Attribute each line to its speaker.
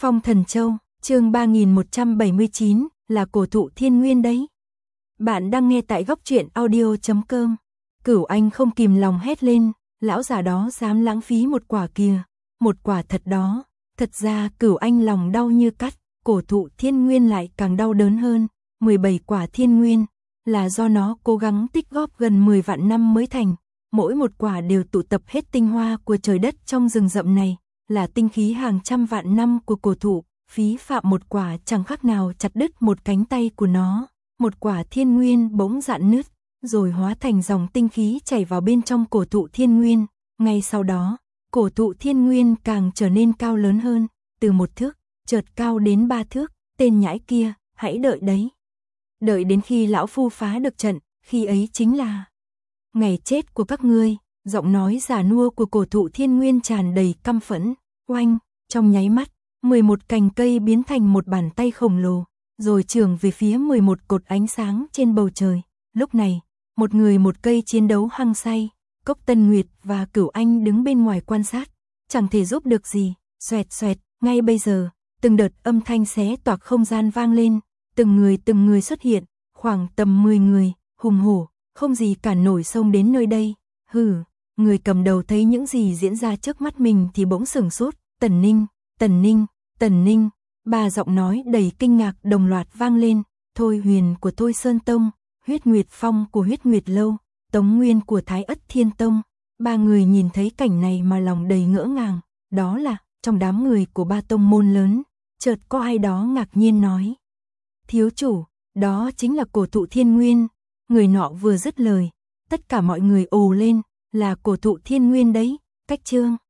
Speaker 1: Phong Thần Châu, chương 3179, là cổ thụ thiên nguyên đấy. Bạn đang nghe tại góc truyện audio.com. Cửu Anh không kìm lòng hét lên, lão già đó dám lãng phí một quả kìa, một quả thật đó. Thật ra Cửu Anh lòng đau như cắt, cổ thụ thiên nguyên lại càng đau đớn hơn. 17 quả thiên nguyên, là do nó cố gắng tích góp gần 10 vạn năm mới thành. Mỗi một quả đều tụ tập hết tinh hoa của trời đất trong rừng rậm này, là tinh khí hàng trăm vạn năm của cổ thụ, phí phạm một quả chẳng khác nào chặt đứt một cánh tay của nó. Một quả thiên nguyên bỗng rạn nứt, rồi hóa thành dòng tinh khí chảy vào bên trong cổ thụ thiên nguyên. Ngay sau đó, cổ thụ thiên nguyên càng trở nên cao lớn hơn, từ 1 thước, chợt cao đến 3 thước. Tên nhãi kia, hãy đợi đấy. Đợi đến khi lão phu phá được trận, khi ấy chính là ngày chết của các ngươi. Giọng nói già nua của cổ thụ thiên nguyên tràn đầy căm phẫn. Oanh, trong nháy mắt, 11 cành cây biến thành một bàn tay khổng lồ, rồi chưởng về phía 11 cột ánh sáng trên bầu trời. Lúc này, một người một cây chiến đấu hăng say. Cốc Tân Nguyệt và Cửu Anh đứng bên ngoài quan sát, chẳng thể giúp được gì. Xoẹt xoẹt, ngay bây giờ, từng đợt âm thanh xé toạc không gian vang lên, từng người xuất hiện, khoảng tầm 10 người, hùng hổ, không gì cản nổi xông đến nơi đây. Hừ, người cầm đầu thấy những gì diễn ra trước mắt mình thì bỗng sửng sốt. Tần Ninh, Tần Ninh, Tần Ninh. Ba giọng nói đầy kinh ngạc đồng loạt vang lên. Thôi Huyền của Thôi Sơn Tông, Huyết Nguyệt Phong của Huyết Nguyệt Lâu, Tống Nguyên của Thái Ất Thiên Tông. Ba người nhìn thấy cảnh này mà lòng đầy ngỡ ngàng. Đó là, trong đám người của ba tông môn lớn, chợt có ai đó ngạc nhiên nói: thiếu chủ, đó chính là cổ thụ thiên nguyên. Người nọ vừa dứt lời, tất cả mọi người ồ lên, là cổ thụ thiên nguyên đấy. Cách chương